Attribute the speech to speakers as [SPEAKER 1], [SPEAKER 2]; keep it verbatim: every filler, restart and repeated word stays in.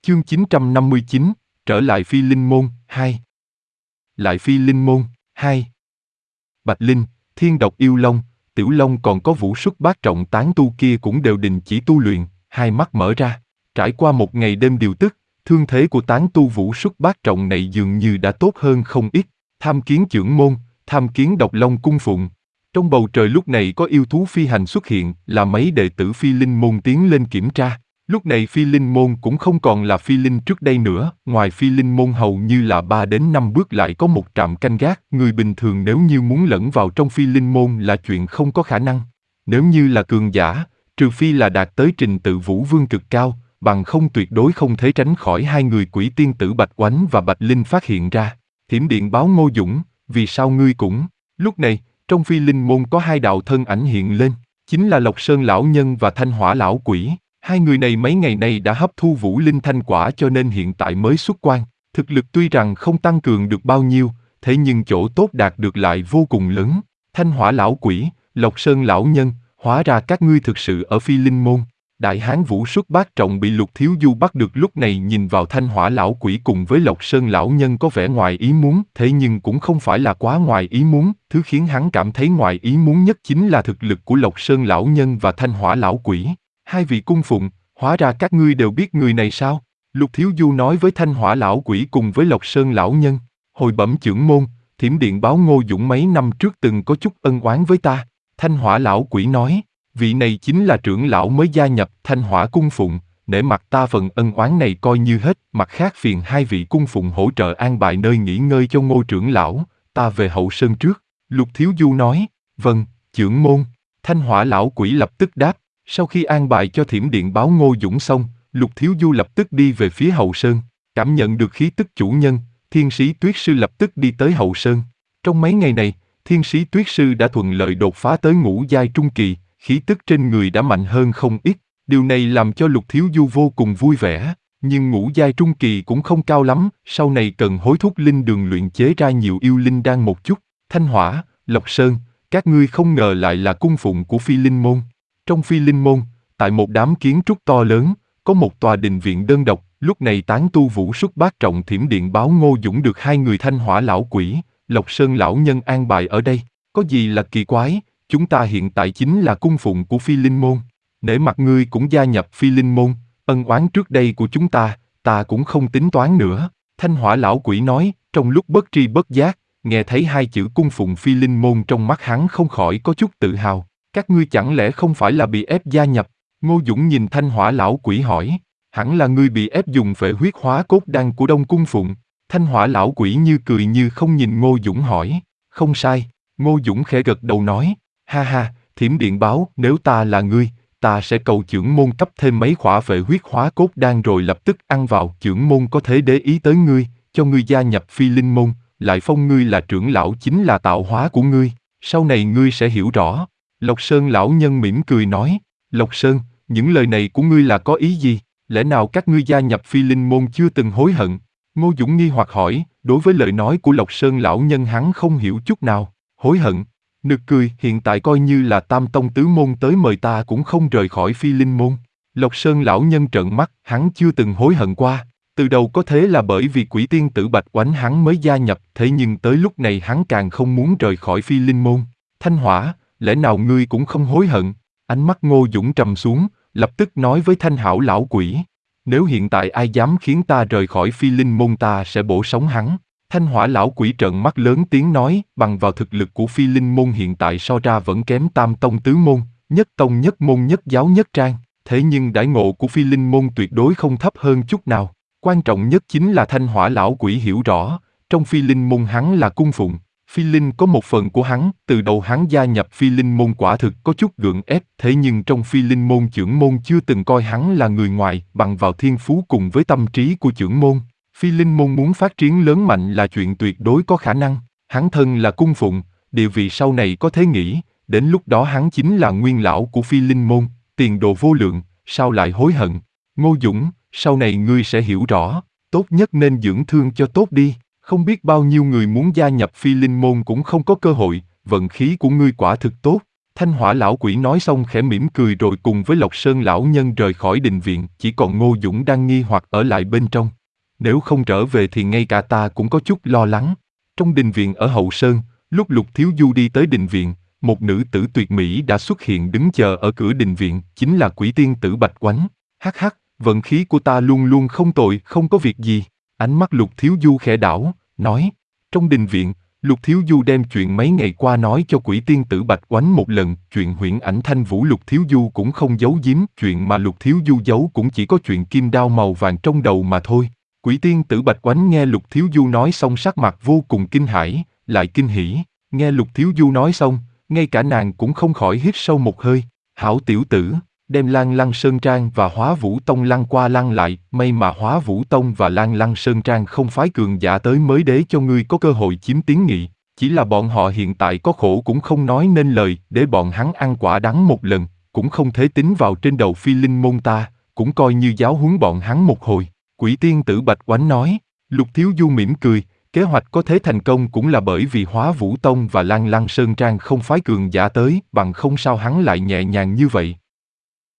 [SPEAKER 1] Chương chín trăm năm mươi chín, trở lại Phi Linh Môn, hai. Lại Phi Linh Môn, hai. Bạch Linh, Thiên Độc Yêu Long, Tiểu Long còn có Vũ Xuất Bát Trọng tán tu kia cũng đều đình chỉ tu luyện, hai mắt mở ra. Trải qua một ngày đêm điều tức, thương thế của tán tu Vũ Xuất Bát Trọng này dường như đã tốt hơn không ít. Tham Kiến Chưởng Môn, Tham Kiến Độc Long cung phụng. Trong bầu trời lúc này có yêu thú phi hành xuất hiện, là mấy đệ tử Phi Linh Môn tiến lên kiểm tra. Lúc này Phi Linh Môn cũng không còn là Phi Linh trước đây nữa, ngoài Phi Linh Môn hầu như là ba đến năm bước lại có một trạm canh gác, người bình thường nếu như muốn lẫn vào trong Phi Linh Môn là chuyện không có khả năng. Nếu như là cường giả, trừ phi là đạt tới trình tự Vũ Vương cực cao, bằng không tuyệt đối không thể tránh khỏi hai người Quỷ Tiên tử Bạch Oánh và Bạch Linh phát hiện ra. Thiểm Điện báo Ngô Dũng, vì sao ngươi cũng... Lúc này, trong Phi Linh Môn có hai đạo thân ảnh hiện lên, chính là Lộc Sơn lão nhân và Thanh Hỏa lão quỷ. Hai người này mấy ngày nay đã hấp thu Vũ Linh Thanh quả cho nên hiện tại mới xuất quan. Thực lực tuy rằng không tăng cường được bao nhiêu, thế nhưng chỗ tốt đạt được lại vô cùng lớn. Thanh Hỏa lão quỷ, Lộc Sơn lão nhân, hóa ra các ngươi thực sự ở Phi Linh Môn. Đại hán Vũ Xuất Bát Trọng bị Lục Thiếu Du bắt được lúc này nhìn vào Thanh Hỏa lão quỷ cùng với Lộc Sơn lão nhân có vẻ ngoài ý muốn, thế nhưng cũng không phải là quá ngoài ý muốn, thứ khiến hắn cảm thấy ngoài ý muốn nhất chính là thực lực của Lộc Sơn lão nhân và Thanh Hỏa lão quỷ. Hai vị cung phụng, hóa ra các ngươi đều biết người này sao? Lục Thiếu Du nói với Thanh Hỏa lão quỷ cùng với Lộc Sơn lão nhân. Hồi bẩm Chưởng Môn, Thiểm Điện báo Ngô Dũng mấy năm trước từng có chút ân oán với ta. Thanh Hỏa lão quỷ nói, vị này chính là trưởng lão mới gia nhập Thanh Hỏa cung phụng, để mặt ta phần ân oán này coi như hết, mặt khác phiền hai vị cung phụng hỗ trợ an bài nơi nghỉ ngơi cho Ngô trưởng lão, ta về hậu sơn trước. Lục Thiếu Du nói, vâng, Chưởng Môn. Thanh Hỏa lão quỷ lập tức đáp. Sau khi an bài cho Thiểm Điện báo Ngô Dũng xong, Lục Thiếu Du lập tức đi về phía hậu sơn, cảm nhận được khí tức chủ nhân, Thiên Sĩ Tuyết Sư lập tức đi tới hậu sơn. Trong mấy ngày này, Thiên Sĩ Tuyết Sư đã thuận lợi đột phá tới ngũ giai trung kỳ, khí tức trên người đã mạnh hơn không ít, điều này làm cho Lục Thiếu Du vô cùng vui vẻ, nhưng ngũ giai trung kỳ cũng không cao lắm, sau này cần hối thúc linh đường luyện chế ra nhiều yêu linh đan một chút. Thanh Hỏa, Lộc Sơn, các ngươi không ngờ lại là cung phụng của Phi Linh Môn. Trong Phi Linh Môn, tại một đám kiến trúc to lớn, có một tòa đình viện đơn độc, lúc này tán tu Vũ Xuất Bát Trọng Thiểm Điện báo Ngô Dũng được hai người Thanh Hỏa lão quỷ, Lộc Sơn lão nhân an bài ở đây. Có gì là kỳ quái, chúng ta hiện tại chính là cung phụng của Phi Linh Môn. Nể mặt ngươi cũng gia nhập Phi Linh Môn, ân oán trước đây của chúng ta, ta cũng không tính toán nữa. Thanh Hỏa lão quỷ nói, trong lúc bất tri bất giác, nghe thấy hai chữ cung phụng Phi Linh Môn trong mắt hắn không khỏi có chút tự hào. Các ngươi chẳng lẽ không phải là bị ép gia nhập? Ngô Dũng nhìn Thanh Hỏa lão quỷ hỏi, hẳn là ngươi bị ép dùng phệ huyết hóa cốt đan của Đông cung phụng. Thanh Hỏa lão quỷ như cười như không nhìn Ngô Dũng hỏi, không sai. Ngô Dũng khẽ gật đầu nói, ha ha, Thiểm Điện báo, nếu ta là ngươi, ta sẽ cầu Chưởng Môn cấp thêm mấy khỏa phệ huyết hóa cốt đan rồi lập tức ăn vào. Chưởng Môn có thể để ý tới ngươi, cho ngươi gia nhập Phi Linh Môn, lại phong ngươi là trưởng lão chính là tạo hóa của ngươi, sau này ngươi sẽ hiểu rõ. Lộc Sơn lão nhân mỉm cười nói, Lộc Sơn, những lời này của ngươi là có ý gì? Lẽ nào các ngươi gia nhập Phi Linh Môn chưa từng hối hận? Ngô Dũng nghi hoặc hỏi, đối với lời nói của Lộc Sơn lão nhân hắn không hiểu chút nào. Hối hận? Nực cười, hiện tại coi như là Tam Tông Tứ Môn tới mời ta cũng không rời khỏi Phi Linh Môn. Lộc Sơn lão nhân trợn mắt, hắn chưa từng hối hận qua. Từ đầu có thế là bởi vì Quỷ Tiên tử Bạch Oánh hắn mới gia nhập, thế nhưng tới lúc này hắn càng không muốn rời khỏi Phi Linh Môn. Thanh Hỏa, lẽ nào ngươi cũng không hối hận? Ánh mắt Ngô Dũng trầm xuống, lập tức nói với Thanh Hảo lão quỷ, nếu hiện tại ai dám khiến ta rời khỏi Phi Linh Môn ta sẽ bổ sống hắn. Thanh Hỏa lão quỷ trợn mắt lớn tiếng nói, bằng vào thực lực của Phi Linh Môn hiện tại so ra vẫn kém Tam Tông Tứ Môn, nhất tông nhất môn nhất giáo nhất trang, thế nhưng đãi ngộ của Phi Linh Môn tuyệt đối không thấp hơn chút nào. Quan trọng nhất chính là Thanh Hỏa lão quỷ hiểu rõ, trong Phi Linh Môn hắn là cung phụng. Phi Linh có một phần của hắn, từ đầu hắn gia nhập Phi Linh Môn quả thực có chút gượng ép, thế nhưng trong Phi Linh Môn Chưởng Môn chưa từng coi hắn là người ngoài, bằng vào thiên phú cùng với tâm trí của Chưởng Môn. Phi Linh Môn muốn phát triển lớn mạnh là chuyện tuyệt đối có khả năng, hắn thân là cung phụng, địa vị sau này có thể nghĩ, đến lúc đó hắn chính là nguyên lão của Phi Linh Môn, tiền đồ vô lượng, sao lại hối hận? Ngô Dũng, sau này ngươi sẽ hiểu rõ, tốt nhất nên dưỡng thương cho tốt đi. Không biết bao nhiêu người muốn gia nhập Phi Linh Môn cũng không có cơ hội, vận khí của ngươi quả thực tốt. Thanh Hỏa lão quỷ nói xong khẽ mỉm cười rồi cùng với Lộc Sơn lão nhân rời khỏi đình viện, chỉ còn Ngô Dũng đang nghi hoặc ở lại bên trong. Nếu không trở về thì ngay cả ta cũng có chút lo lắng. Trong đình viện ở Hậu Sơn, lúc Lục Thiếu Du đi tới đình viện, một nữ tử tuyệt mỹ đã xuất hiện đứng chờ ở cửa đình viện, chính là quỷ tiên tử Bạch Oánh. Hắc hắc, vận khí của ta luôn luôn không tồi, không có việc gì. Ánh mắt Lục Thiếu Du khẽ đảo, nói. Trong đình viện, Lục Thiếu Du đem chuyện mấy ngày qua nói cho quỷ tiên tử Bạch Oánh một lần, chuyện huyễn ảnh thanh vũ Lục Thiếu Du cũng không giấu giếm, chuyện mà Lục Thiếu Du giấu cũng chỉ có chuyện kim đao màu vàng trong đầu mà thôi. Quỷ tiên tử Bạch Oánh nghe Lục Thiếu Du nói xong sắc mặt vô cùng kinh hãi, lại kinh hỉ. Nghe Lục Thiếu Du nói xong, ngay cả nàng cũng không khỏi hít sâu một hơi. Hảo tiểu tử, đem Lan Lăng Sơn Trang và Hóa Vũ Tông lăn qua lăn lại, may mà Hóa Vũ Tông và Lan Lăng Sơn Trang không phái cường giả tới mới để cho ngươi có cơ hội chiếm tiếng nghị. Chỉ là bọn họ hiện tại có khổ cũng không nói nên lời, để bọn hắn ăn quả đắng một lần, cũng không thể tính vào trên đầu Phi Linh môn ta, cũng coi như giáo huấn bọn hắn một hồi. Quỷ tiên tử Bạch Oánh nói. Lục Thiếu Du mỉm cười, kế hoạch có thể thành công cũng là bởi vì Hóa Vũ Tông và Lan Lăng Sơn Trang không phái cường giả tới, bằng không sao hắn lại nhẹ nhàng như vậy.